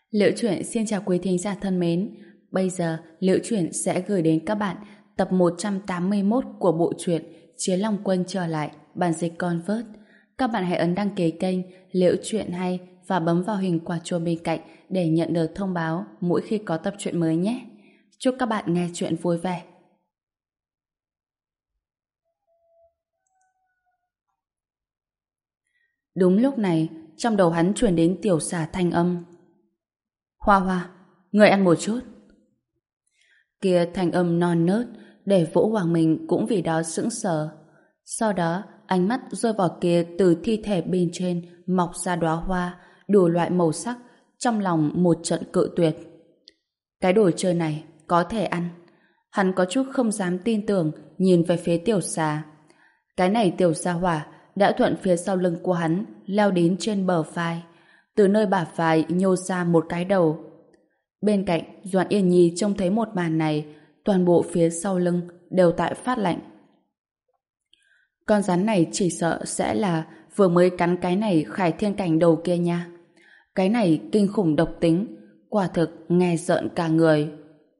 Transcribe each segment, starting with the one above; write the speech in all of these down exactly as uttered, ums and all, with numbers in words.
Liễu Chuyện xin chào quý thính giả thân mến. Bây giờ Liễu Chuyện sẽ gửi đến các bạn tập một trăm tám mươi mốt của bộ truyện Chiến Long Quân trở lại, bản dịch Convert. Các bạn hãy ấn đăng ký kênh Liễu Chuyện hay và bấm vào hình quả chuông bên cạnh để nhận được thông báo mỗi khi có tập truyện mới nhé. Chúc các bạn nghe truyện vui vẻ. Đúng lúc này, trong đầu hắn truyền đến tiểu xà thanh âm. Hoa Hoa, người ăn một chút. Kia thanh âm non nớt, để Vũ Hoàng Minh cũng vì đó sững sờ. Sau đó, ánh mắt rơi vào kia từ thi thể bên trên mọc ra đóa hoa, đủ loại màu sắc, trong lòng một trận cự tuyệt. Cái đồ chơi này có thể ăn. Hắn có chút không dám tin tưởng, nhìn về phía tiểu xà. Cái này tiểu gia hỏa đã thuận phía sau lưng của hắn, leo đến trên bờ vai. Từ nơi bả vai nhô ra một cái đầu. Bên cạnh, Doãn Yên Nhi trông thấy một màn này, toàn bộ phía sau lưng đều tại phát lạnh. Con rắn này chỉ sợ sẽ là vừa mới cắn cái này Khải Thiên Cảnh đầu kia nha. Cái này kinh khủng độc tính, quả thực nghe rợn cả người.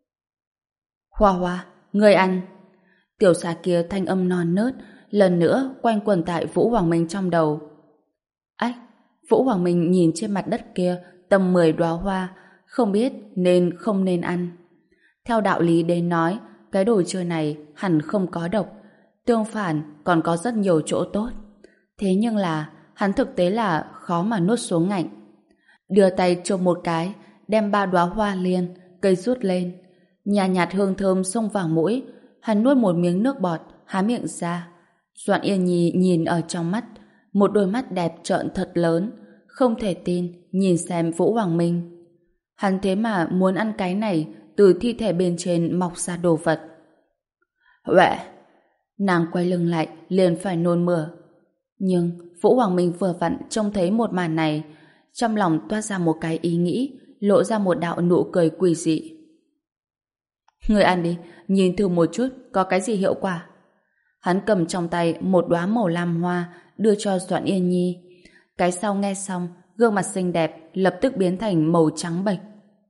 Hoa Hoa, người ăn. Tiểu xà kia thanh âm non nớt, lần nữa quanh quẩn tại Vũ Hoàng Minh trong đầu. Ách, Vũ Hoàng Minh nhìn trên mặt đất kia tầm mười đóa hoa, không biết nên không nên ăn. Theo đạo lý đến nói, cái đồ chơi này hẳn không có độc, tương phản còn có rất nhiều chỗ tốt. Thế nhưng là hắn thực tế là khó mà nuốt xuống ngạnh. Đưa tay chộp một cái, đem ba đóa hoa liên, cây rút lên. Nhàn nhạt hương thơm xông vào mũi, hắn nuốt một miếng nước bọt, há miệng ra. Doãn Yên Nhi nhìn ở trong mắt, một đôi mắt đẹp trợn thật lớn, không thể tin nhìn xem Vũ Hoàng Minh. Hắn thế mà muốn ăn cái này từ thi thể bên trên mọc ra đồ vật. Uệ! Nàng quay lưng lại liền phải nôn mửa. Nhưng Vũ Hoàng Minh vừa vặn trông thấy một màn này, trong lòng toát ra một cái ý nghĩ, lộ ra một đạo nụ cười quỷ dị. Người ăn đi, nhìn thử một chút có cái gì hiệu quả. Hắn cầm trong tay một đóa màu lam hoa đưa cho Doãn Yên Nhi. Cái sau nghe xong, gương mặt xinh đẹp lập tức biến thành màu trắng bệch.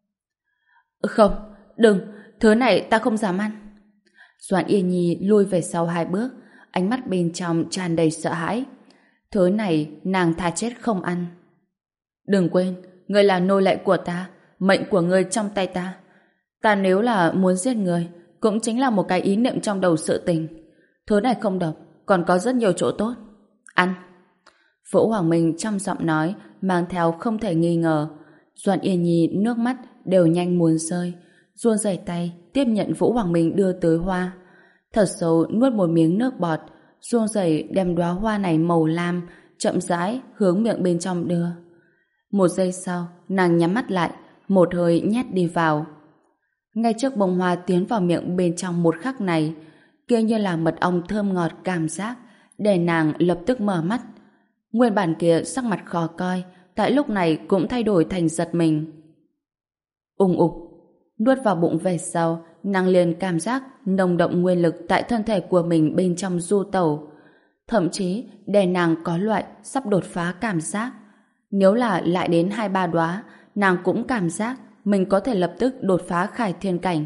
Không, đừng, thứ này ta không dám ăn. Doãn Yên Nhi lùi về sau hai bước, ánh mắt bên trong tràn đầy sợ hãi. Thứ này nàng thà chết không ăn. Đừng quên, ngươi là nô lệ của ta, mệnh của ngươi trong tay ta. Ta nếu là muốn giết ngươi, cũng chính là một cái ý niệm trong đầu sự tình. Thứ này không độc, còn có rất nhiều chỗ tốt. Ăn. Vũ Hoàng Minh trong giọng nói mang theo không thể nghi ngờ. Doãn Yên Nhi nước mắt đều nhanh muốn rơi, run rẩy tay tiếp nhận Vũ Hoàng Minh đưa tới hoa. Thật sâu nuốt một miếng nước bọt, run rẩy đem đóa hoa này màu lam chậm rãi hướng miệng bên trong đưa. Một giây sau, nàng nhắm mắt lại, một hơi nhét đi vào. Ngay trước bông hoa tiến vào miệng bên trong một khắc này, kia như là mật ong thơm ngọt cảm giác, để nàng lập tức mở mắt. Nguyên bản kia sắc mặt khó coi, tại lúc này cũng thay đổi thành giật mình. Ùng ục, nuốt vào bụng về sau, nàng liền cảm giác nồng động nguyên lực tại thân thể của mình bên trong du tẩu. Thậm chí, để nàng có loại sắp đột phá cảm giác. Nếu là lại đến hai ba đóa, nàng cũng cảm giác mình có thể lập tức đột phá Khải Thiên Cảnh.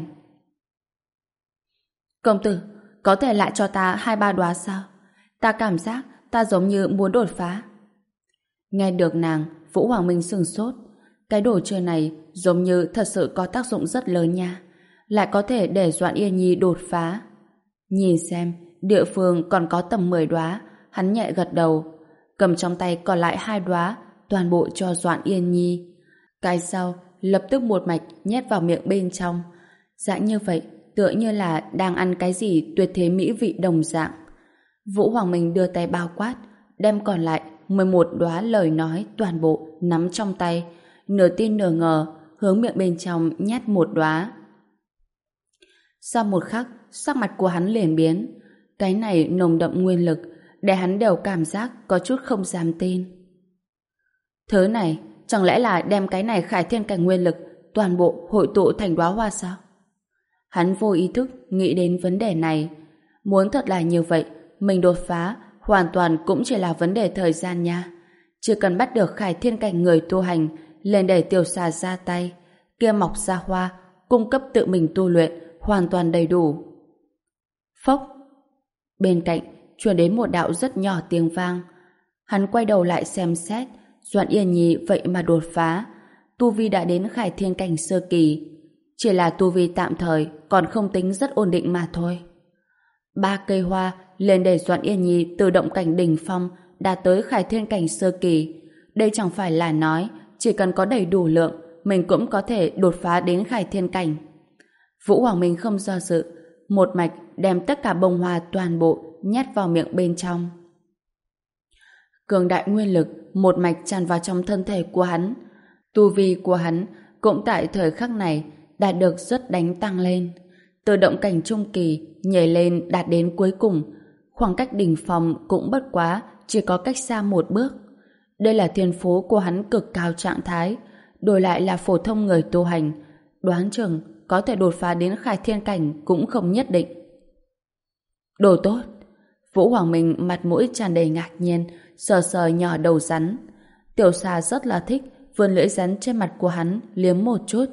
Công tử, có thể lại cho ta hai ba đóa sao? Ta cảm giác ta giống như muốn đột phá. Nghe được nàng, Vũ Hoàng Minh sửng sốt. Cái đồ chơi này giống như thật sự có tác dụng rất lớn nha. Lại có thể để Doãn Yên Nhi đột phá. Nhìn xem, địa phương còn có tầm mười đóa, hắn nhẹ gật đầu. Cầm trong tay còn lại hai đóa, toàn bộ cho Doãn Yên Nhi. Cái sau lập tức một mạch nhét vào miệng bên trong. Dạng như vậy, tựa như là đang ăn cái gì tuyệt thế mỹ vị đồng dạng. Vũ Hoàng Minh đưa tay bao quát, đem còn lại mười một đóa lời nói toàn bộ nắm trong tay, nửa tin nửa ngờ hướng miệng bên trong nhét một đóa. Sau một khắc, sắc mặt của hắn liền biến. Cái này nồng đậm nguyên lực, để hắn đều cảm giác có chút không dám tin. Thứ này, chẳng lẽ là đem cái này Khải Thiên Cảnh nguyên lực toàn bộ hội tụ thành đóa hoa sao? Hắn vô ý thức nghĩ đến vấn đề này. Muốn thật là như vậy, mình đột phá hoàn toàn cũng chỉ là vấn đề thời gian nha. Chỉ cần bắt được Khải Thiên Cảnh người tu hành liền để tiểu xà ra tay. Kia mọc ra hoa, cung cấp tự mình tu luyện, hoàn toàn đầy đủ. Phốc! Bên cạnh, truyền đến một đạo rất nhỏ tiếng vang. Hắn quay đầu lại xem xét, Doãn Yên Nhi vậy mà đột phá. Tu vi đã đến Khải Thiên cảnh sơ kỳ. Chỉ là tu vi tạm thời, còn không tính rất ổn định mà thôi. Ba cây hoa lên để Doãn Yên Nhi từ động cảnh đỉnh phong đạt tới Khải Thiên cảnh sơ kỳ. Đây chẳng phải là nói chỉ cần có đầy đủ lượng, mình cũng có thể đột phá đến Khải Thiên cảnh. Vũ Hoàng Minh không do dự, một mạch đem tất cả bông hoa toàn bộ nhét vào miệng bên trong. Cường đại nguyên lực một mạch tràn vào trong thân thể của hắn. Tu vi của hắn cũng tại thời khắc này đạt được rất đánh tăng lên. Từ động cảnh trung kỳ nhảy lên đạt đến cuối cùng, khoảng cách đỉnh phong cũng bất quá chỉ có cách xa một bước. Đây là thiên phú của hắn cực cao trạng thái, đổi lại là phổ thông người tu hành, đoán chừng có thể đột phá đến Khải Thiên cảnh cũng không nhất định. Đồ tốt! Vũ Hoàng Minh mặt mũi tràn đầy ngạc nhiên, sờ sờ nhỏ đầu rắn. Tiểu xà rất là thích, vươn lưỡi rắn trên mặt của hắn liếm một chút.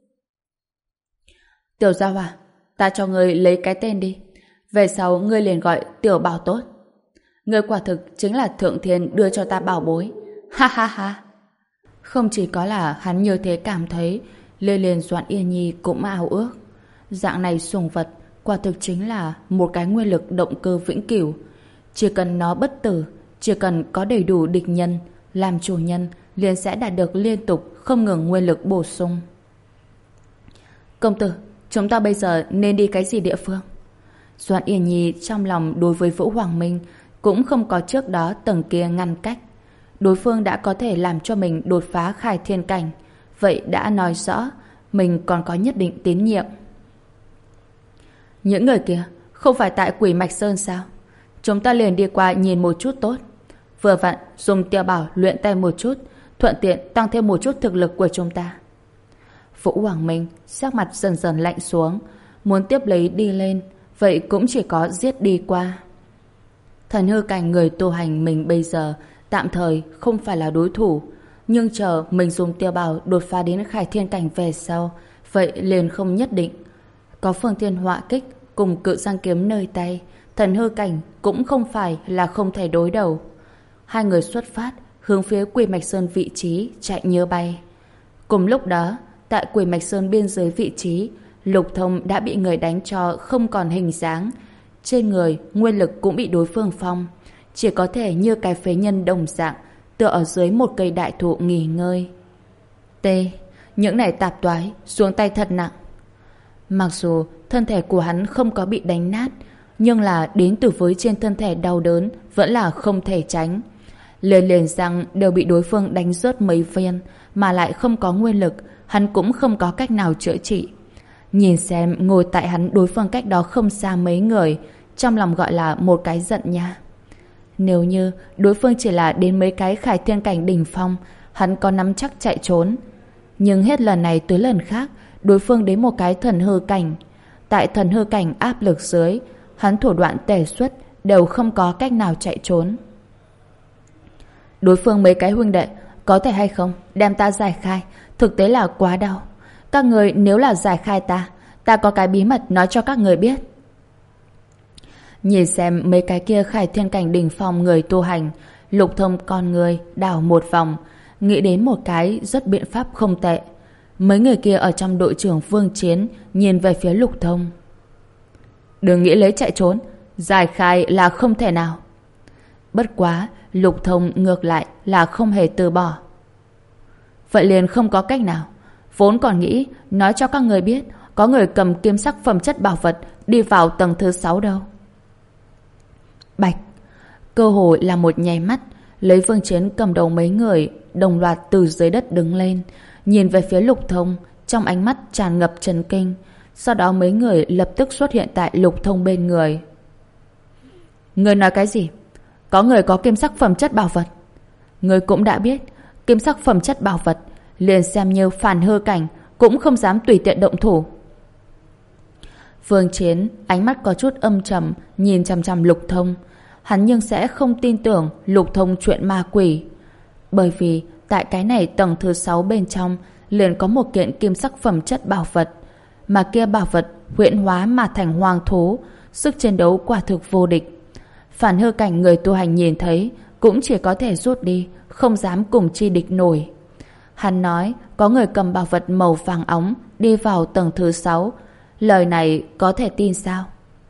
Tiểu Gia Hỏa, ta cho ngươi lấy cái tên đi. Về sau ngươi liền gọi Tiểu Bảo tốt. Ngươi quả thực chính là thượng thiên đưa cho ta bảo bối. Ha ha ha! Không chỉ có là hắn như thế cảm thấy, Lê Liên Doãn Yên Nhi cũng ao ước. Dạng này sùng vật quả thực chính là một cái nguyên lực động cơ vĩnh cửu. Chỉ cần nó bất tử, chỉ cần có đầy đủ địch nhân, làm chủ nhân liền sẽ đạt được liên tục không ngừng nguyên lực bổ sung. Công tử, chúng ta bây giờ nên đi cái gì địa phương? Doãn Yên Nhi trong lòng đối với Vũ Hoàng Minh cũng không có trước đó tầng kia ngăn cách. Đối phương đã có thể làm cho mình đột phá Khải Thiên cảnh, vậy đã nói rõ mình còn có nhất định tín nhiệm. Những người kia không phải tại Quỷ Mạch Sơn sao? Chúng ta liền đi qua nhìn một chút tốt. Vừa vặn dùng Tiểu Bảo luyện tay một chút, thuận tiện tăng thêm một chút thực lực của chúng ta. Vũ Hoàng Minh sắc mặt dần dần lạnh xuống, muốn tiếp lấy đi lên, vậy cũng chỉ có giết đi qua. Thần hư cảnh người tu hành mình bây giờ tạm thời không phải là đối thủ, nhưng chờ mình dùng Tiểu Bảo đột phá đến Khải Thiên cảnh về sau, vậy liền không nhất định. Có Phương Thiên Họa Kích cùng Cự Giang Kiếm nơi tay, thần hư cảnh cũng không phải là không thể đối đầu. Hai người xuất phát hướng phía Quỷ Mạch Sơn vị trí chạy như bay. Cùng lúc đó, tại Quỷ Mạch Sơn biên giới vị trí, Lục Thông đã bị người đánh cho không còn hình dáng. Trên người, nguyên lực cũng bị đối phương phong, chỉ có thể như cái phế nhân đồng dạng, tựa ở dưới một cây đại thụ nghỉ ngơi. T. Những này tạp toái, xuống tay thật nặng. Mặc dù thân thể của hắn không có bị đánh nát, nhưng là đến từ với trên thân thể đau đớn vẫn là không thể tránh. Liền liền rằng đều bị đối phương đánh rớt mấy viên, mà lại không có nguyên lực, hắn cũng không có cách nào chữa trị. Nhìn xem ngồi tại hắn đối phương cách đó không xa mấy người, trong lòng gọi là một cái giận nha. Nếu như đối phương chỉ là đến mấy cái Khải Thiên cảnh đỉnh phong, hắn có nắm chắc chạy trốn. Nhưng hết lần này tới lần khác, đối phương đến một cái thần hư cảnh. Tại thần hư cảnh áp lực dưới, hắn thủ đoạn tề xuất đều không có cách nào chạy trốn. Đối phương mấy cái huynh đệ có thể hay không đem ta giải khai, thực tế là quá đau. Các người nếu là giải khai ta, ta có cái bí mật nói cho các người biết. Nhìn xem mấy cái kia Khải Thiên cảnh đỉnh phong người tu hành, Lục Thông con người đảo một vòng, nghĩ đến một cái rất biện pháp không tệ. Mấy người kia ở trong đội trưởng Vương Chiến nhìn về phía Lục Thông. Đừng nghĩ lấy chạy trốn, giải khai là không thể nào. Bất quá, Lục Thông ngược lại là không hề từ bỏ. Vậy liền không có cách nào. Vốn còn nghĩ nói cho các người biết có người cầm kim sắc phẩm chất bảo vật đi vào tầng thứ sáu đâu. Bạch, cơ hội là một nháy mắt, lấy Vương Chiến cầm đầu mấy người đồng loạt từ dưới đất đứng lên, nhìn về phía Lục Thông, trong ánh mắt tràn ngập chấn kinh. Sau đó mấy người lập tức xuất hiện tại Lục Thông bên người. Người nói cái gì? Có người có kim sắc phẩm chất bảo vật. Người cũng đã biết, kim sắc phẩm chất bảo vật liền xem như phản hư cảnh cũng không dám tùy tiện động thủ. Vương Chiến ánh mắt có chút âm trầm nhìn chằm chằm Lục Thông. Hắn nhưng sẽ không tin tưởng Lục Thông chuyện ma quỷ, bởi vì tại cái này tầng thứ sáu bên trong liền có một kiện kim sắc phẩm chất bảo vật, mà kia bảo vật huyễn hóa mà thành hoang thú, sức chiến đấu quả thực vô địch. Phản hư cảnh người tu hành nhìn thấy cũng chỉ có thể rút đi, không dám cùng chi địch nổi. Hắn nói có người cầm bảo vật màu vàng óng đi vào tầng thứ sáu. Lời này có thể tin sao?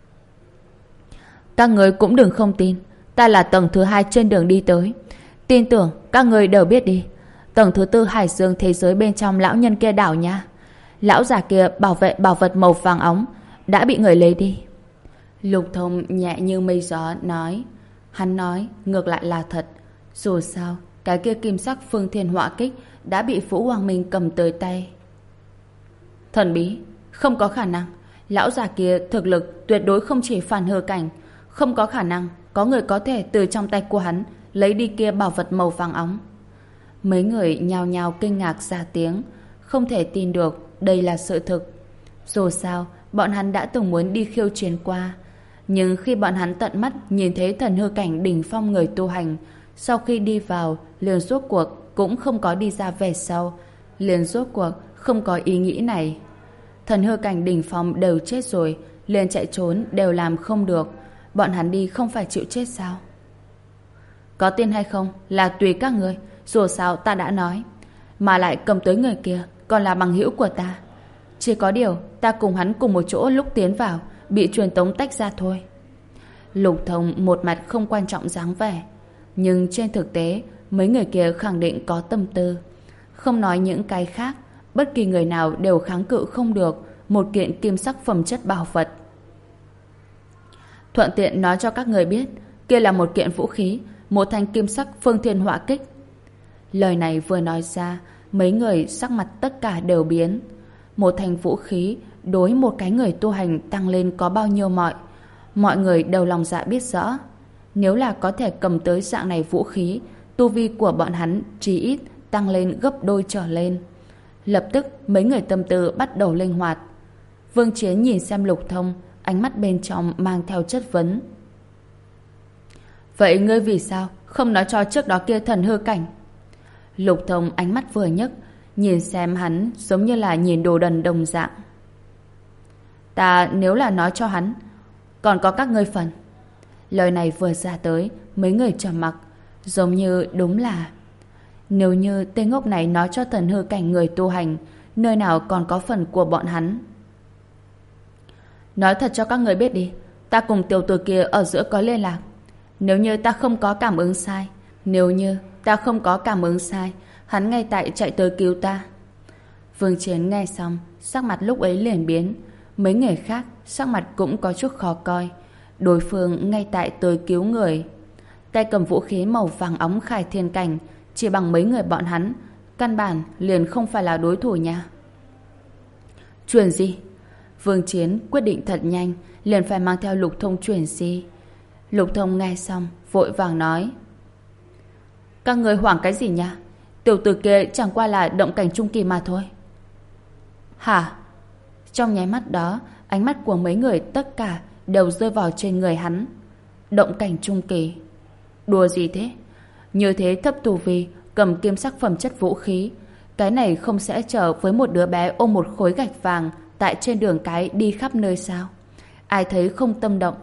Các người cũng đừng không tin. Ta là tầng thứ hai trên đường đi tới. Tin tưởng các người đều biết đi. Tầng thứ tư hải dương thế giới bên trong lão nhân kia đảo nha. Lão già kia bảo vệ bảo vật màu vàng óng đã bị người lấy đi. Lục Thông nhẹ như mây gió nói. Hắn nói ngược lại là thật. Dù sao cái kia kim sắc phương thiên họa kích đã bị Vũ Hoàng Minh cầm tới tay. Thần bí, không có khả năng. Lão già kia thực lực tuyệt đối không chỉ phản hư cảnh. Không có khả năng có người có thể từ trong tay của hắn lấy đi kia bảo vật màu vàng óng. Mấy người nhao nhao kinh ngạc ra tiếng, không thể tin được đây là sự thực. Dù sao bọn hắn đã từng muốn đi khiêu chiến qua, nhưng khi bọn hắn tận mắt nhìn thấy thần hư cảnh đỉnh phong người tu hành, sau khi đi vào liền rốt cuộc cũng không có đi ra về sau, liền rốt cuộc không có ý nghĩ này. Thần hư cảnh đỉnh phong đều chết rồi, liền chạy trốn đều làm không được, bọn hắn đi không phải chịu chết sao? Có tin hay không là tùy các người, dù sao ta đã nói, mà lại cầm tới người kia còn là bằng hữu của ta. Chỉ có điều ta cùng hắn cùng một chỗ lúc tiến vào bị truyền tống tách ra thôi. Lục Thông một mặt không quan trọng dáng vẻ, nhưng trên thực tế mấy người kia khẳng định có tâm tư. Không nói những cái khác, bất kỳ người nào đều kháng cự không được một kiện kim sắc phẩm chất bảo vật. Thuận tiện nói cho các người biết, kia là một kiện vũ khí, một thanh kim sắc phương thiên họa kích. Lời này vừa nói ra, mấy người sắc mặt tất cả đều biến. Một thanh vũ khí đối một cái người tu hành tăng lên có bao nhiêu mọi. Mọi người đều lòng dạ biết rõ. Nếu là có thể cầm tới dạng này vũ khí, tu vi của bọn hắn chí ít tăng lên gấp đôi trở lên. Lập tức mấy người tâm tư bắt đầu linh hoạt. Vương Chiến nhìn xem Lục Thông, ánh mắt bên trong mang theo chất vấn. Vậy ngươi vì sao không nói cho trước đó kia thần hư cảnh? Lục Thông ánh mắt vừa nhấc, nhìn xem hắn giống như là nhìn đồ đần đồng dạng. Ta nếu là nói cho hắn, còn có các ngươi phần. Lời này vừa ra tới, mấy người trầm mặc, giống như đúng là nếu như tên ngốc này nói cho thần hư cảnh người tu hành, nơi nào còn có phần của bọn hắn. Nói thật cho các người biết đi, ta cùng tiểu tử kia ở giữa có liên lạc. Nếu như ta không có cảm ứng sai, nếu như ta không có cảm ứng sai, hắn ngay tại chạy tới cứu ta. Vương Chiến nghe xong, sắc mặt lúc ấy liền biến. Mấy người khác sắc mặt cũng có chút khó coi. Đối phương ngay tại tới cứu người, tay cầm vũ khí màu vàng óng khai thiên cảnh, chỉ bằng mấy người bọn hắn, căn bản liền không phải là đối thủ nha. Truyền gì? Vương Chiến quyết định thật nhanh, liền phải mang theo Lục Thông truyền gì. Lục Thông nghe xong vội vàng nói: các người hoảng cái gì nha? Tiểu tử kia chẳng qua là động cảnh trung kỳ mà thôi. Hả? Trong nháy mắt đó, ánh mắt của mấy người tất cả đều rơi vào trên người hắn. Động cảnh trung kỳ? Đùa gì thế? Như thế thấp tu vi, cầm kim sắc phẩm chất vũ khí, cái này không sẽ chờ với một đứa bé ôm một khối gạch vàng tại trên đường cái đi khắp nơi sao? Ai thấy không tâm động?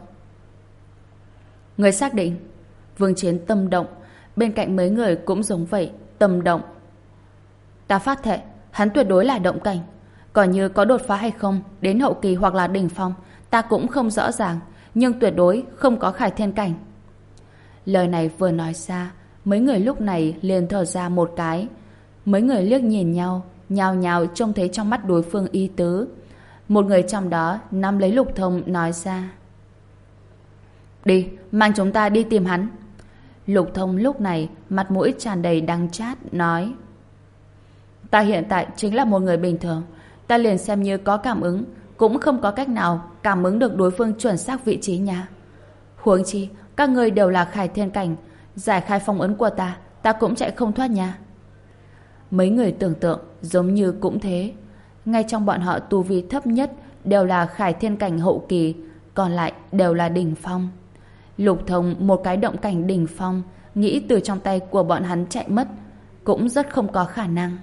Người xác định. Vương Chiến tâm động, bên cạnh mấy người cũng giống vậy, tâm động. Ta phát thệ, hắn tuyệt đối là động cảnh. Còn như có đột phá hay không, đến hậu kỳ hoặc là đỉnh phong, ta cũng không rõ ràng, nhưng tuyệt đối không có khải thiên cảnh. Lời này vừa nói ra, mấy người lúc này liền thở ra một cái. Mấy người liếc nhìn nhau, nhao nhao trông thấy trong mắt đối phương ý tứ. Một người trong đó nắm lấy Lục Thông nói ra: đi, mang chúng ta đi tìm hắn. Lục Thông lúc này mặt mũi tràn đầy đắng chát nói: ta hiện tại chính là một người bình thường, ta liền xem như có cảm ứng cũng không có cách nào cảm ứng được đối phương chuẩn xác vị trí nha. Huống chi các người đều là khải thiên cảnh, giải khai phong ấn của ta, ta cũng chạy không thoát nha. Mấy người tưởng tượng giống như cũng thế. Ngay trong bọn họ tu vi thấp nhất đều là khải thiên cảnh hậu kỳ, còn lại đều là đỉnh phong. Lục Thông một cái động cảnh đỉnh phong, nghĩ từ trong tay của bọn hắn chạy mất, cũng rất không có khả năng.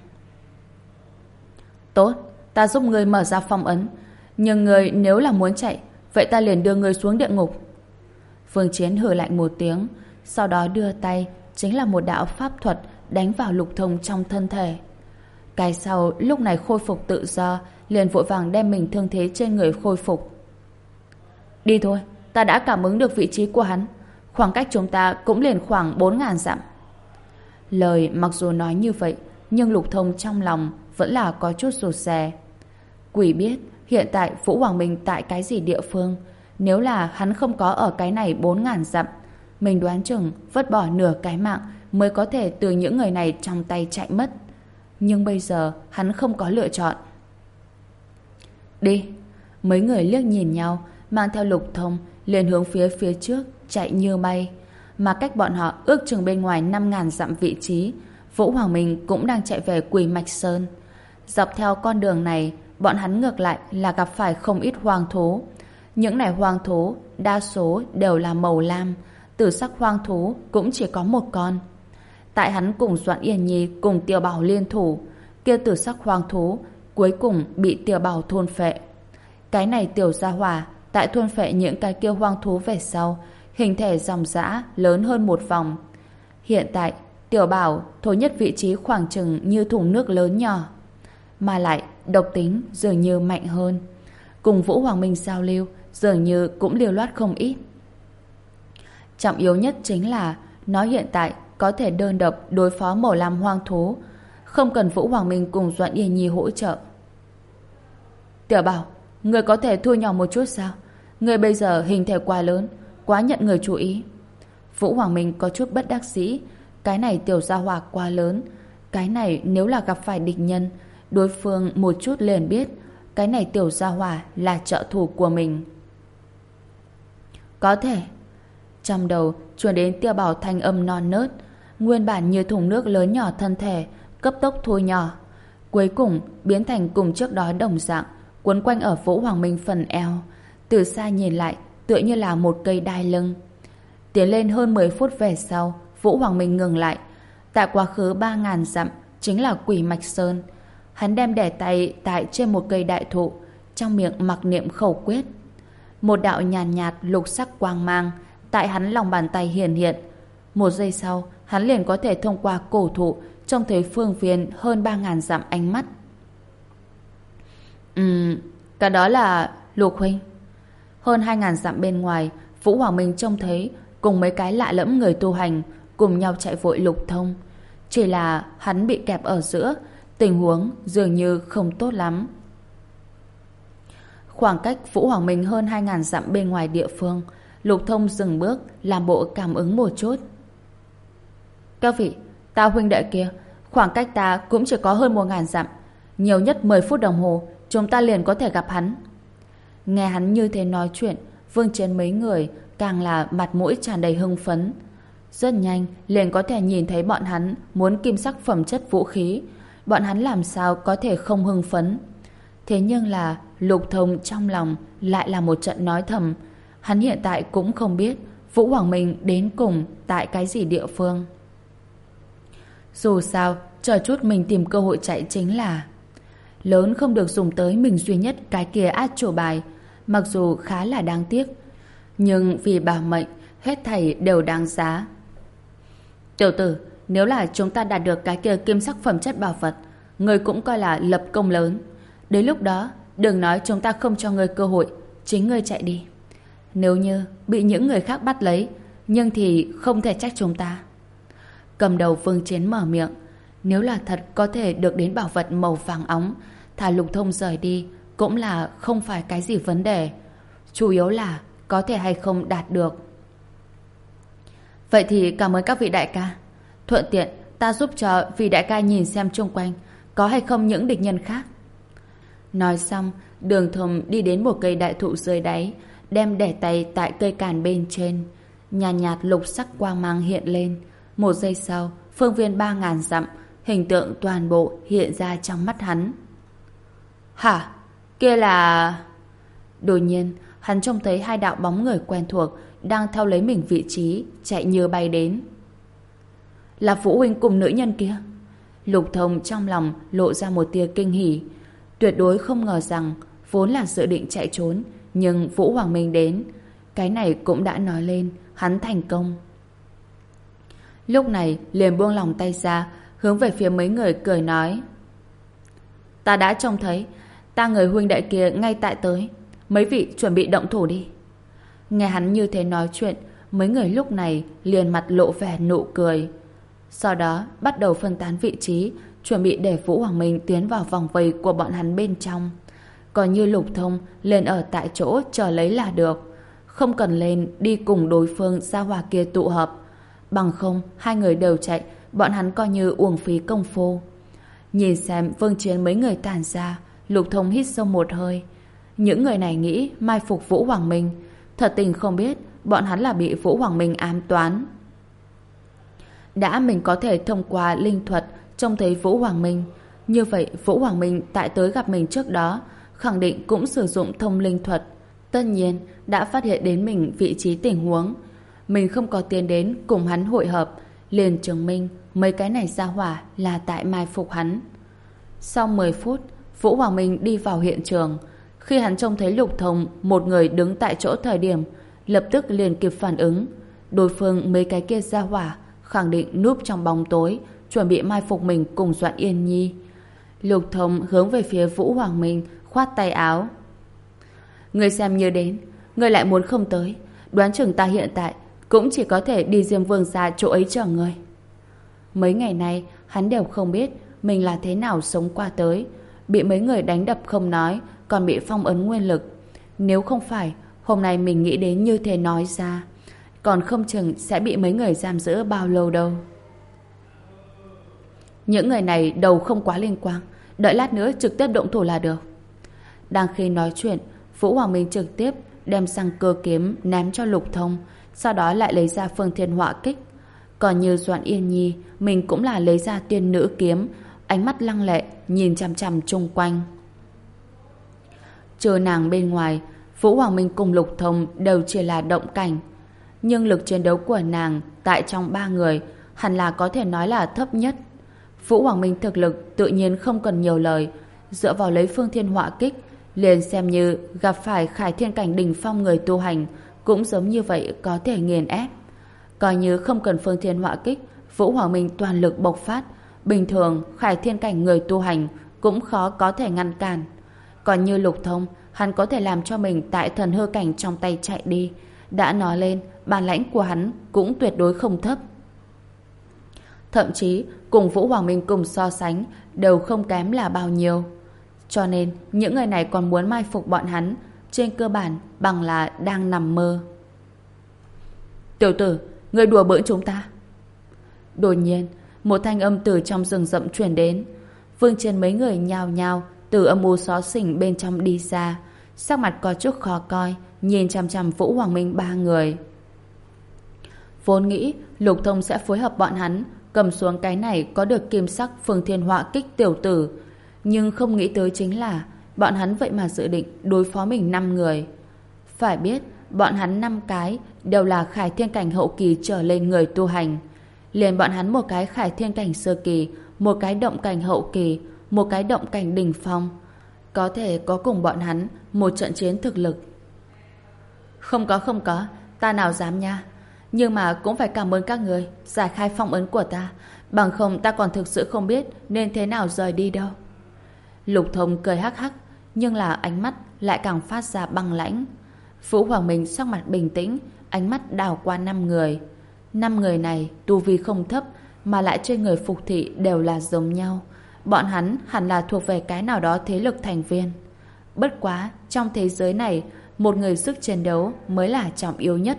Tốt, ta giúp ngươi mở ra phong ấn, nhưng ngươi nếu là muốn chạy, vậy ta liền đưa ngươi xuống địa ngục. Phương Chiến hừ lạnh một tiếng, sau đó đưa tay chính là một đạo pháp thuật đánh vào Lục Thông trong thân thể. Cái sau lúc này khôi phục tự do, liền vội vàng đem mình thương thế trên người khôi phục. Đi thôi, ta đã cảm ứng được vị trí của hắn, khoảng cách chúng ta cũng liền khoảng bốn ngàn dặm. Lời mặc dù nói như vậy, nhưng Lục Thông trong lòng vẫn là có chút rụt rè. Quỷ biết hiện tại Vũ Hoàng Minh tại cái gì địa phương. Nếu là hắn không có ở cái này bốn ngàn dặm, mình đoán chừng vứt bỏ nửa cái mạng mới có thể từ những người này trong tay chạy mất. Nhưng bây giờ hắn không có lựa chọn. Đi. Mấy người liếc nhìn nhau, mang theo Lục Thông liền hướng phía phía trước chạy như bay. Mà cách bọn họ ước chừng bên ngoài năm ngàn dặm vị trí, Vũ Hoàng Minh cũng đang chạy về Quỷ Mạch Sơn. Dọc theo con đường này, bọn hắn ngược lại là gặp phải không ít hoang thú. Những này hoang thú đa số đều là màu lam, tử sắc hoang thú cũng chỉ có một con. Tại hắn cùng Doãn Yên Nhi cùng Tiểu Bảo liên thủ, kia tử sắc hoang thú cuối cùng bị Tiểu Bảo thôn phệ. Cái này Tiểu gia hỏa tại thôn phệ những cái kia hoang thú về sau, hình thể dòng dã lớn hơn một vòng. Hiện tại Tiểu Bảo thối nhất vị trí khoảng chừng như thùng nước lớn nhỏ, mà lại độc tính dường như mạnh hơn. Cùng Vũ Hoàng Minh giao lưu dường như cũng liều loát không ít. Trọng yếu nhất chính là nó hiện tại có thể đơn độc đối phó màu lam hoang thú, không cần Vũ Hoàng Minh cùng Doãn Yên Nhi hỗ trợ. Tiểu Bảo, người có thể thu nhỏ một chút sao? Người bây giờ hình thể quá lớn, quá nhận người chú ý. Vũ Hoàng Minh có chút bất đắc dĩ. Cái này Tiểu gia hỏa quá lớn. Cái này nếu là gặp phải địch nhân, đối phương một chút liền biết cái này Tiểu gia hỏa là trợ thủ của mình. Có thể. Trong đầu truyền đến Tiểu Bảo thanh âm non nớt, nguyên bản như thùng nước lớn nhỏ thân thể cấp tốc thu nhỏ, cuối cùng biến thành cùng trước đó đồng dạng, quấn quanh ở Vũ Hoàng Minh phần eo. Từ xa nhìn lại tựa như là một cây đai lưng. Tiến lên hơn mười phút về sau, Vũ Hoàng Minh ngừng lại. Tại quá khứ ba ngàn dặm chính là Quỷ Mạch Sơn. Hắn đem để tay tại trên một cây đại thụ, trong miệng mặc niệm khẩu quyết. Một đạo nhàn nhạt, nhạt lục sắc quang mang tại hắn lòng bàn tay hiện hiện. Một giây sau, hắn liền có thể thông qua cổ thụ trông thấy phương viên hơn ba ngàn dặm ánh mắt. Ừm, cái đó là Lục huynh. Hơn hai ngàn dặm bên ngoài, Vũ Hoàng Minh trông thấy cùng mấy cái lạ lẫm người tu hành cùng nhau chạy vội Lục Thông. Chỉ là hắn bị kẹp ở giữa, tình huống dường như không tốt lắm. Khoảng cách Vũ Hoàng Minh hơn hai ngàn dặm bên ngoài địa phương, Lục Thông dừng bước làm bộ cảm ứng một chút. Các vị, ta huynh đệ kia, khoảng cách ta cũng chỉ có hơn một ngàn dặm, nhiều nhất mười phút đồng hồ chúng ta liền có thể gặp hắn. Nghe hắn như thế nói chuyện, Vương Chiến mấy người càng là mặt mũi tràn đầy hưng phấn. Rất nhanh liền có thể nhìn thấy bọn hắn muốn kim sắc phẩm chất vũ khí, bọn hắn làm sao có thể không hưng phấn. Thế nhưng là Lục Thông trong lòng lại là một trận nói thầm. Hắn hiện tại cũng không biết Vũ Hoàng Minh đến cùng tại cái gì địa phương. Dù sao, chờ chút mình tìm cơ hội chạy chính là lớn không được dùng tới mình duy nhất cái kia át chủ bài. Mặc dù khá là đáng tiếc, nhưng vì bảo mệnh, hết thảy đều đáng giá. Tiểu tử, nếu là chúng ta đạt được cái kia kim sắc phẩm chất bảo vật, ngươi cũng coi là lập công lớn. Đến lúc đó, đừng nói chúng ta không cho ngươi cơ hội, chính ngươi chạy đi. Nếu như bị những người khác bắt lấy, nhưng thì không thể trách chúng ta. Cầm đầu Vương Chiến mở miệng. Nếu là thật có thể được đến bảo vật màu vàng óng, thả Lục Thông rời đi cũng là không phải cái gì vấn đề. Chủ yếu là có thể hay không đạt được. Vậy thì cảm ơn các vị đại ca. Thuận tiện ta giúp cho vị đại ca nhìn xem chung quanh có hay không những địch nhân khác. Nói xong, Đường Thùm đi đến một cây đại thụ dưới đáy, đem để tay tại cây càn bên trên. Nhàn nhạt, nhạt lục sắc quang mang hiện lên. Một giây sau, phương viên ba ngàn dặm, hình tượng toàn bộ hiện ra trong mắt hắn. Hả? Kia là... Đột nhiên, hắn trông thấy hai đạo bóng người quen thuộc đang theo lấy mình vị trí, chạy như bay đến. Là Vũ huynh cùng nữ nhân kia. Lục Thông trong lòng lộ ra một tia kinh hỉ. Tuyệt đối không ngờ rằng vốn là dự định chạy trốn, nhưng Vũ Hoàng Minh đến. Cái này cũng đã nói lên hắn thành công. Lúc này liền buông lòng tay ra, hướng về phía mấy người cười nói: Ta đã trông thấy, ta người huynh đệ kia ngay tại tới. Mấy vị chuẩn bị động thủ đi. Nghe hắn như thế nói chuyện, mấy người lúc này liền mặt lộ vẻ nụ cười. Sau đó bắt đầu phân tán vị trí, chuẩn bị để Vũ Hoàng Minh tiến vào vòng vây của bọn hắn bên trong. Còn như Lục Thông lên ở tại chỗ chờ lấy là được, không cần lên đi cùng đối phương gia hỏa kia tụ hợp. Bằng không hai người đều chạy, bọn hắn coi như uổng phí công phu. Nhìn xem vương chiến mấy người tàn ra, Lục Thông hít sâu một hơi. Những người này nghĩ mai phục Vũ Hoàng Minh, thật tình không biết bọn hắn là bị Vũ Hoàng Minh ám toán. Đã mình có thể thông qua linh thuật trông thấy Vũ Hoàng Minh, như vậy Vũ Hoàng Minh tại tới gặp mình trước đó khẳng định cũng sử dụng thông linh thuật, tất nhiên đã phát hiện đến mình vị trí tình huống. Mình không có tiến đến cùng hắn hội hợp, liền chứng minh mấy cái này ra hỏa là tại mai phục hắn. Sau mười phút, Vũ Hoàng Minh đi vào hiện trường. Khi hắn trông thấy Lục Thông một người đứng tại chỗ thời điểm, lập tức liền kịp phản ứng. Đối phương mấy cái kia ra hỏa khẳng định núp trong bóng tối, chuẩn bị mai phục mình cùng Doãn Yên Nhi. Lục Thông hướng về phía Vũ Hoàng Minh khoát tay áo: Ngươi xem như đến, ngươi lại muốn không tới, đoán chừng ta hiện tại cũng chỉ có thể đi Diêm Vương ra chỗ ấy chờ ngươi. Mấy ngày nay hắn đều không biết mình là thế nào sống qua tới, bị mấy người đánh đập không nói, còn bị phong ấn nguyên lực. Nếu không phải hôm nay mình nghĩ đến như thế nói ra, còn không chừng sẽ bị mấy người giam giữ bao lâu đâu. Những người này đầu không quá liên quan, đợi lát nữa trực tiếp động thủ là được. Đang khi nói chuyện, Vũ Hoàng Minh trực tiếp đem sang cơ kiếm ném cho Lục Thông, sau đó lại lấy ra phương thiên họa kích. Còn như Doãn Yên Nhi, mình cũng là lấy ra tiên nữ kiếm, ánh mắt lăng lệ nhìn chằm chằm chung quanh. Trừ nàng bên ngoài, Vũ Hoàng Minh cùng Lục Thông đều chỉ là động cảnh, nhưng lực chiến đấu của nàng tại trong ba người hẳn là có thể nói là thấp nhất. Vũ Hoàng Minh thực lực tự nhiên không cần nhiều lời, dựa vào lấy phương thiên họa kích, liền xem như gặp phải khải thiên cảnh đỉnh phong người tu hành cũng giống như vậy có thể nghiền ép. Coi như không cần phương thiên họa kích, Vũ Hoàng Minh toàn lực bộc phát, bình thường khải thiên cảnh người tu hành cũng khó có thể ngăn cản. Còn như Lục Thông, hắn có thể làm cho mình tại thần hư cảnh trong tay chạy đi, đã nói lên bản lãnh của hắn cũng tuyệt đối không thấp. Thậm chí cùng Vũ Hoàng Minh cùng so sánh đều không kém là bao nhiêu. Cho nên những người này còn muốn mai phục bọn hắn, trên cơ bản bằng là đang nằm mơ. Tiểu tử, ngươi đùa bỡn chúng ta. Đột nhiên một thanh âm từ trong rừng rậm truyền đến. Vương Chiến mấy người nhao nhao từ âm u xó xỉnh bên trong đi ra, sắc mặt có chút khó coi, nhìn chằm chằm Vũ Hoàng Minh ba người. Vốn nghĩ Lục Thông sẽ phối hợp bọn hắn cầm xuống cái này có được kim sắc phương thiên họa kích tiểu tử, nhưng không nghĩ tới chính là bọn hắn vậy mà dự định đối phó mình năm người. Phải biết bọn hắn năm cái đều là khải thiên cảnh hậu kỳ trở lên người tu hành, liền bọn hắn một cái khải thiên cảnh sơ kỳ, một cái động cảnh hậu kỳ, một cái động cảnh đỉnh phong, có thể có cùng bọn hắn một trận chiến thực lực. Không có không có, ta nào dám nha. Nhưng mà cũng phải cảm ơn các người giải khai phong ấn của ta, bằng không ta còn thực sự không biết nên thế nào rời đi đâu. Lục Thông cười hắc hắc, nhưng là ánh mắt lại càng phát ra băng lãnh. Vũ Hoàng Minh sắc mặt bình tĩnh, ánh mắt đảo qua năm người. Năm người này tu vi không thấp, mà lại trên người phục thị đều là giống nhau. Bọn hắn hẳn là thuộc về cái nào đó thế lực thành viên. Bất quá trong thế giới này, một người sức chiến đấu mới là trọng yếu nhất.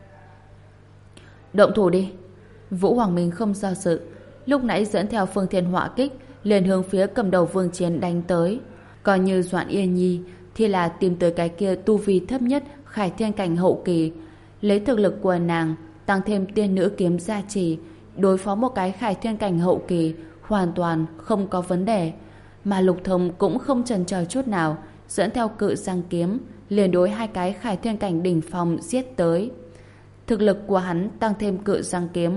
Động thủ đi. Vũ Hoàng Minh không do dự, lúc nãy dẫn theo phương thiên họa kích liền hướng phía cầm đầu Vương Chiến đánh tới. Còn như Doãn Yên Nhi thì là tìm tới cái kia tu vi thấp nhất khải thiên cảnh hậu kỳ, lấy thực lực của nàng tăng thêm tiên nữ kiếm gia trì, đối phó một cái khải thiên cảnh hậu kỳ hoàn toàn không có vấn đề. Mà Lục Thông cũng không chần chờ chút nào, dẫn theo cự giang kiếm liền đối hai cái khải thiên cảnh đỉnh phong giết tới. Thực lực của hắn tăng thêm cự giang kiếm,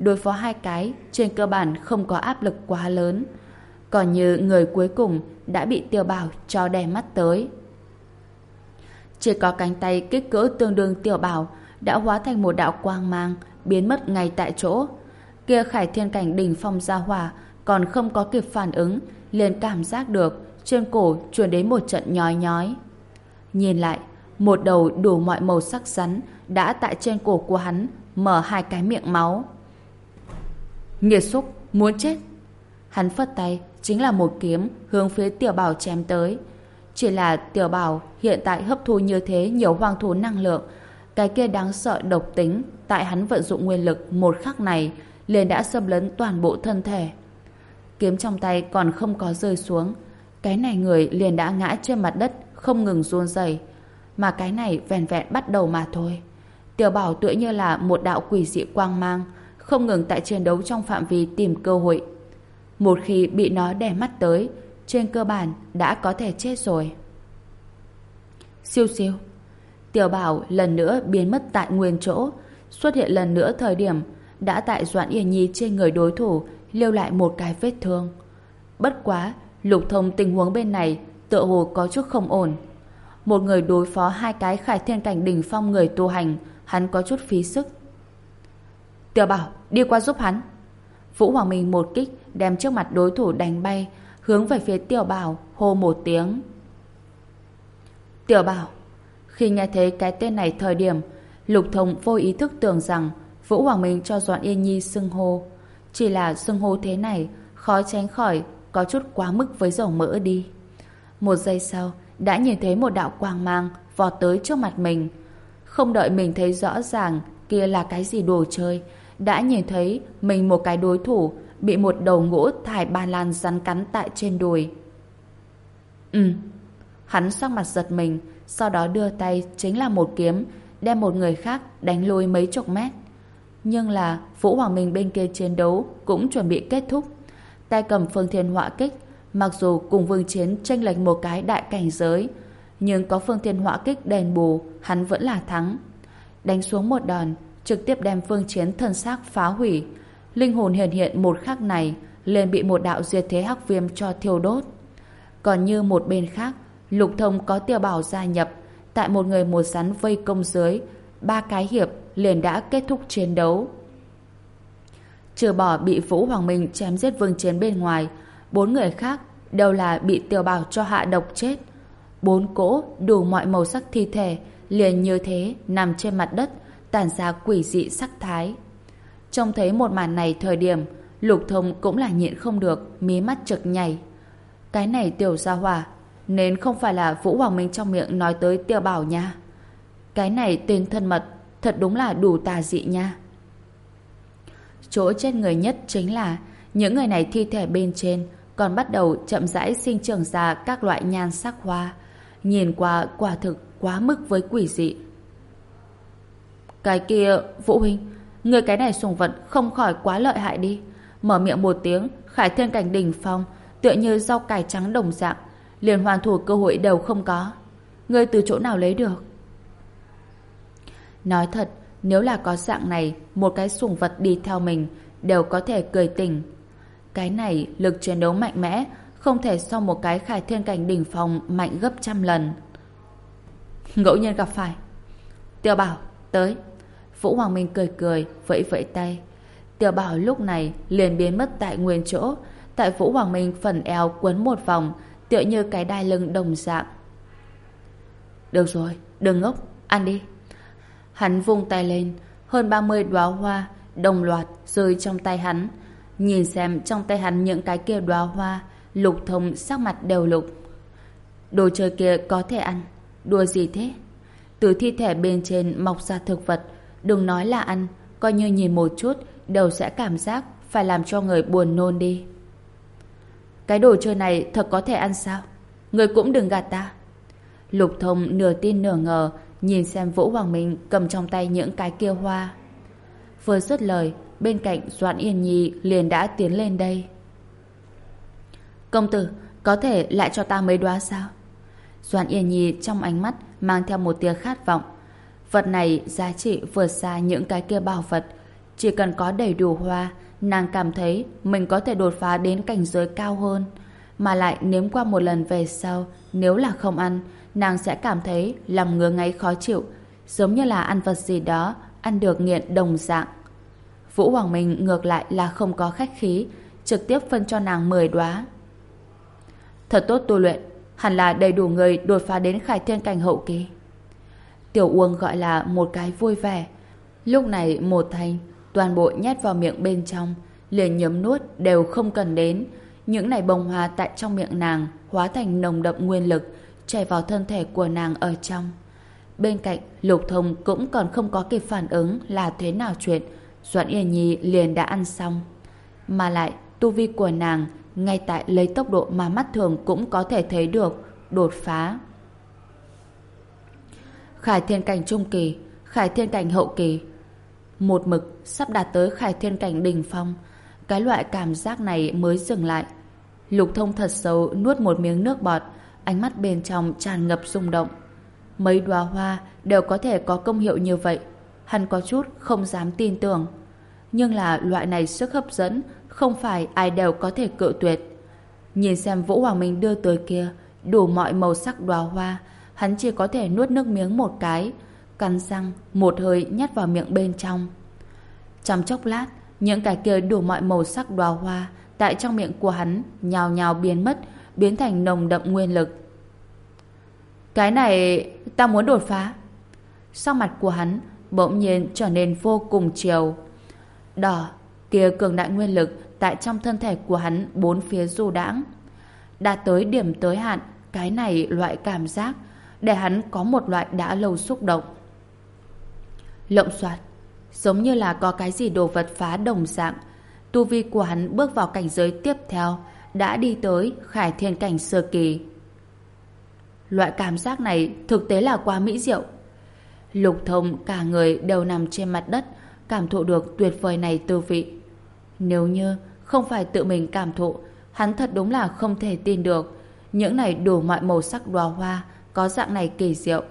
đối phó hai cái trên cơ bản không có áp lực quá lớn. Còn như người cuối cùng đã bị Tiểu Bảo cho đè mắt tới. Chỉ có cánh tay kích cỡ tương đương Tiểu Bảo đã hóa thành một đạo quang mang, biến mất ngay tại chỗ. Kia Khải Thiên Cảnh đỉnh phong gia hỏa còn không có kịp phản ứng, liền cảm giác được trên cổ truyền đến một trận nhói nhói. Nhìn lại, một đầu đủ mọi màu sắc rắn đã tại trên cổ của hắn mở hai cái miệng máu. Nghiệt xúc, muốn chết! Hắn phất tay, chính là một kiếm hướng phía Tiểu Bảo chém tới. Chỉ là Tiểu Bảo hiện tại hấp thu như thế nhiều hoang thú năng lượng, cái kia đáng sợ độc tính tại hắn vận dụng nguyên lực một khắc này liền đã xâm lấn toàn bộ thân thể. Kiếm trong tay còn không có rơi xuống, cái này người liền đã ngã trên mặt đất không ngừng run rẩy. Mà cái này vẹn vẹn bắt đầu mà thôi. Tiểu Bảo tựa như là một đạo quỷ dị quang mang, không ngừng tại chiến đấu trong phạm vi tìm cơ hội. Một khi bị nó đè mắt tới, trên cơ bản đã có thể chết rồi. Siêu siêu, Tiểu Bảo lần nữa biến mất tại nguyên chỗ, xuất hiện lần nữa thời điểm đã tại Doãn Yên Nhi trên người đối thủ lưu lại một cái vết thương. Bất quá, Lục Thông tình huống bên này tựa hồ có chút không ổn. Một người đối phó hai cái Khải Thiên Cảnh đỉnh phong người tu hành, hắn có chút phí sức. Tiểu Bảo, đi qua giúp hắn. Vũ Hoàng Minh một kích đem trước mặt đối thủ đánh bay, hướng về phía Tiểu Bảo hô một tiếng. Tiểu Bảo. Khi nghe thấy cái tên này thời điểm, Lục Thông vô ý thức tưởng rằng Vũ Hoàng Minh cho Doãn Yên Nhi xưng hô. Chỉ là xưng hô thế này khó tránh khỏi có chút quá mức với dầu mỡ đi. Một giây sau đã nhìn thấy một đạo quang mang vọt tới trước mặt mình. Không đợi mình thấy rõ ràng kia là cái gì đồ chơi, đã nhìn thấy mình một cái đối thủ bị một đầu ngũ thải ba lan rắn cắn tại trên đùi. Ừ. Hắn sắc mặt giật mình, sau đó đưa tay chính là một kiếm, đem một người khác đánh lùi mấy chục mét. Nhưng là Vũ Hoàng Minh bên kia chiến đấu cũng chuẩn bị kết thúc. Tay cầm Phương Thiên Họa Kích, mặc dù cùng Vương Chiến chênh lệch một cái đại cảnh giới, nhưng có Phương Thiên Họa Kích đền bù, hắn vẫn là thắng. Đánh xuống một đòn, trực tiếp đem Vương Chiến thân xác phá hủy. Linh hồn hiện hiện một khắc này liền bị một đạo diệt thế hắc viêm cho thiêu đốt. Còn như một bên khác, Lục Thông có Tiểu Bảo gia nhập, tại một người một rắn vây công dưới, ba cái hiệp liền đã kết thúc chiến đấu. Trừ bỏ bị Vũ Hoàng Minh chém giết Vương Chiến bên ngoài, bốn người khác đều là bị Tiểu Bảo cho hạ độc chết. Bốn cỗ đủ mọi màu sắc thi thể liền như thế nằm trên mặt đất, tản ra quỷ dị sắc thái. Trông thấy một màn này thời điểm, Lục Thông cũng là nhịn không được, mí mắt trực nhảy. Cái này Tiểu gia hỏa nên không phải là Vũ Hoàng Minh trong miệng nói tới Tiểu Bảo nha. Cái này tên thân mật thật đúng là đủ tà dị nha. Chỗ chết người nhất chính là những người này thi thể bên trên còn bắt đầu chậm rãi sinh trưởng ra các loại nhan sắc hoa, nhìn qua quả thực quá mức với quỷ dị. Cái kia, Vũ huynh, người cái này sùng vật không khỏi quá lợi hại đi. Mở miệng một tiếng, Khải Thiên Cảnh đỉnh phong tựa như rau cải trắng đồng dạng, liền hoàn thủ cơ hội đều không có. Ngươi từ chỗ nào lấy được? Nói thật, nếu là có dạng này, một cái sùng vật đi theo mình đều có thể cười tỉnh. Cái này lực chiến đấu mạnh mẽ, không thể so một cái Khải Thiên Cảnh đỉnh phong mạnh gấp trăm lần. Ngẫu nhiên gặp phải. Tiểu Bảo, tới. Vũ Hoàng Minh cười cười, vẫy vẫy tay. Tiểu Bảo lúc này liền biến mất tại nguyên chỗ, tại Vũ Hoàng Minh phần eo quấn một vòng, tựa như cái đai lưng đồng dạng. Được rồi, đừng ngốc, ăn đi. Hắn vung tay lên, hơn ba mươi đóa hoa đồng loạt rơi trong tay hắn. Nhìn xem trong tay hắn những cái kia đóa hoa, Lục Thông sắc mặt đều lục. Đồ chơi kia có thể ăn, đùa gì thế? Từ thi thể bên trên mọc ra thực vật, đừng nói là ăn, coi như nhìn một chút đều sẽ cảm giác phải làm cho người buồn nôn đi. Cái đồ chơi này thật có thể ăn sao? Người cũng đừng gạt ta. Lục Thông nửa tin nửa ngờ nhìn xem Vũ Hoàng Minh cầm trong tay những cái kia hoa. Vừa dứt lời, bên cạnh Doãn Yên Nhi liền đã tiến lên đây. Công tử, có thể lại cho ta mấy đóa sao? Doãn Yên Nhi trong ánh mắt mang theo một tia khát vọng. Vật này giá trị vượt xa những cái kia bảo vật, Chỉ cần có đầy đủ hoa, nàng cảm thấy mình có thể đột phá đến cảnh giới cao hơn. Mà lại nếm qua một lần về sau, nếu là không ăn, nàng sẽ cảm thấy lòng ngứa ngáy khó chịu, giống như là ăn vật gì đó, ăn được nghiện đồng dạng. Vũ Hoàng Minh ngược lại là không có khách khí, trực tiếp phân cho nàng mười đóa. Thật tốt tu luyện, hẳn là đầy đủ người đột phá đến Khải Thiên cảnh hậu kỳ. Tiểu Uông gọi là một cái vui vẻ. Lúc này một thanh toàn bộ nhét vào miệng bên trong, liền nhấm nuốt đều không cần đến. Những này bông hoa tại trong miệng nàng hóa thành nồng đậm nguyên lực, chảy vào thân thể của nàng ở trong. Bên cạnh, Lục Thông cũng còn không có kịp phản ứng là thế nào chuyện, Doãn Yên Nhi liền đã ăn xong. Mà lại, tu vi của nàng ngay tại lấy tốc độ mà mắt thường cũng có thể thấy được, đột phá. Khải Thiên cảnh trung kỳ, Khải Thiên cảnh hậu kỳ, một mực sắp đạt tới Khải Thiên cảnh đỉnh phong. Cái loại cảm giác này mới dừng lại. Lục Thông thật sâu nuốt một miếng nước bọt, ánh mắt bên trong tràn ngập rung động. Mấy đóa hoa đều có thể có công hiệu như vậy, hắn có chút không dám tin tưởng. Nhưng là loại này sức hấp dẫn không phải ai đều có thể cự tuyệt. Nhìn xem Vũ Hoàng Minh đưa tới kia đủ mọi màu sắc đóa hoa, hắn chỉ có thể nuốt nước miếng một cái, cắn răng một hơi nhét vào miệng bên trong. Trong chốc lát, những cái kia đủ mọi màu sắc đóa hoa tại trong miệng của hắn nhào nhào biến mất, biến thành nồng đậm nguyên lực. Cái này ta muốn đột phá. Sắc mặt của hắn bỗng nhiên trở nên vô cùng chiều. Đỏ, kia cường đại nguyên lực tại trong thân thể của hắn bốn phía du đãng. Đạt tới điểm tới hạn, cái này loại cảm giác để hắn có một loại đã lâu xúc động. Lộng xoạt, giống như là có cái gì đồ vật phá đồng dạng. Tu vi của hắn bước vào cảnh giới tiếp theo, đã đi tới Khải Thiên cảnh sơ kỳ. Loại cảm giác này thực tế là quá mỹ diệu. Lục Thông cả người đều nằm trên mặt đất, cảm thụ được tuyệt vời này tư vị. Nếu như không phải tự mình cảm thụ, hắn thật đúng là không thể tin được những này đủ mọi màu sắc đóa hoa có dạng này kỳ diệu.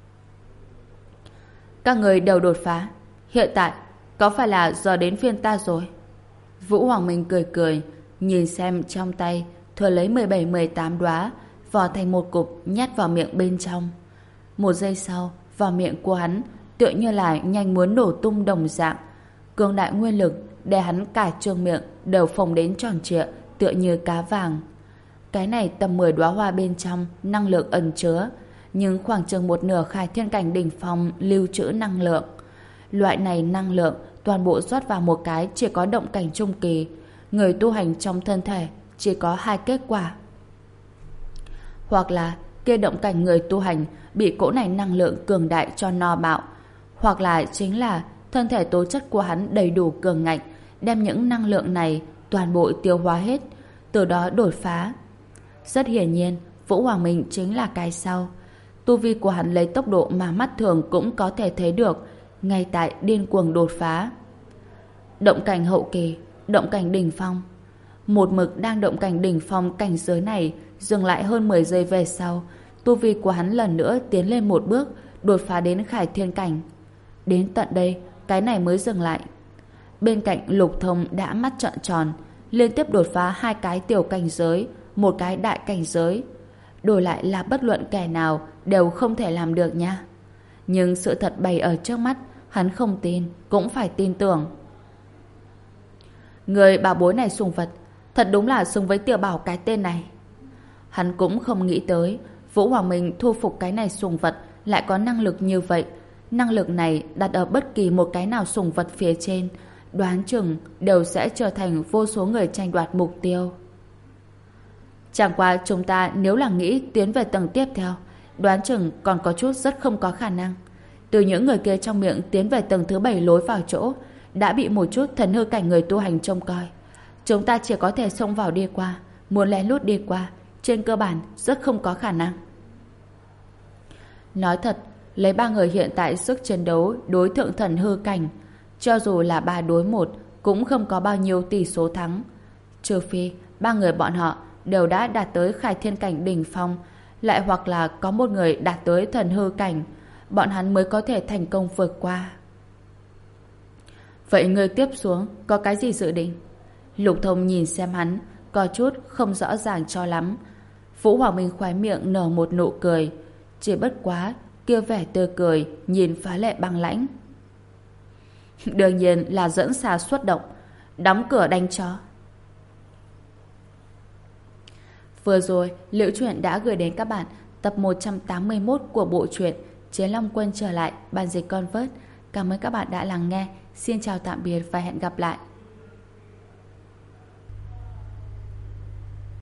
Các người đều đột phá, hiện tại có phải là giờ đến phiên ta rồi? Vũ Hoàng Minh cười cười, nhìn xem trong tay thừa lấy mười bảy mười tám đóa, vò thành một cục nhét vào miệng bên trong. Một giây sau, vào miệng của hắn tựa như là nhanh muốn nổ tung đồng dạng. Cường đại nguyên lực để hắn cả trương miệng đều phồng đến tròn trịa, tựa như cá vàng. Cái này tầm mười đóa hoa bên trong năng lượng ẩn chứa, nhưng khoảng chừng một nửa Khải Thiên cảnh đỉnh phong lưu trữ năng lượng. Loại này năng lượng toàn bộ rót vào một cái chỉ có động cảnh trung kỳ, người tu hành trong thân thể chỉ có hai kết quả. Hoặc là kia động cảnh người tu hành bị cỗ này năng lượng cường đại cho no bạo, hoặc là chính là thân thể tố chất của hắn đầy đủ cường ngạnh, đem những năng lượng này toàn bộ tiêu hóa hết, từ đó đột phá. Rất hiển nhiên, Vũ Hoàng Minh chính là cái sau. Tu vi của hắn lấy tốc độ mà mắt thường cũng có thể thấy được, ngay tại điên cuồng đột phá. Động cảnh hậu kỳ, động cảnh đỉnh phong. Một mực đang động cảnh đỉnh phong cảnh giới này dừng lại hơn mười giây về sau, tu vi của hắn lần nữa tiến lên một bước, đột phá đến Khải Thiên cảnh. Đến tận đây, cái này mới dừng lại. Bên cạnh Lục Thông đã mắt trợn tròn, liên tiếp đột phá hai cái tiểu cảnh giới, một cái đại cảnh giới. Đổi lại là bất luận kẻ nào đều không thể làm được nha. Nhưng sự thật bày ở trước mắt, hắn không tin, cũng phải tin tưởng. Người bảo bối này sùng vật, thật đúng là xứng với tiểu bảo cái tên này. Hắn cũng không nghĩ tới Vũ Hoàng Minh thu phục cái này sùng vật lại có năng lực như vậy. Năng lực này đặt ở bất kỳ một cái nào sùng vật phía trên, đoán chừng đều sẽ trở thành vô số người tranh đoạt mục tiêu. Chẳng qua chúng ta nếu là nghĩ tiến về tầng tiếp theo, đoán chừng còn có chút rất không có khả năng. Từ những người kia trong miệng tiến về tầng thứ bảy lối vào chỗ đã bị một chút thần hư cảnh người tu hành trông coi. Chúng ta chỉ có thể xông vào đi qua, muốn lén lút đi qua, trên cơ bản rất không có khả năng. Nói thật, lấy ba người hiện tại sức chiến đấu đối thượng thần hư cảnh, cho dù là ba đối một cũng không có bao nhiêu tỷ số thắng. Trừ phi ba người bọn họ đều đã đạt tới Khải Thiên cảnh đỉnh phong, lại hoặc là có một người đạt tới thần hư cảnh, bọn hắn mới có thể thành công vượt qua. Vậy ngươi tiếp xuống có cái gì dự định? Lục Thông nhìn xem hắn, có chút không rõ ràng cho lắm. Vũ Hoàng Minh khoái miệng nở một nụ cười, chỉ bất quá kia vẻ tươi cười nhìn phá lệ băng lãnh. Đương nhiên là dẫn xà xuất động, đóng cửa đánh chó. Vừa rồi, Liễu Chuyện đã gửi đến các bạn tập một trăm tám mươi mốt của bộ truyện Chiến Long Quân trở lại, bản dịch Convert. Cảm ơn các bạn đã lắng nghe. Xin chào tạm biệt và hẹn gặp lại.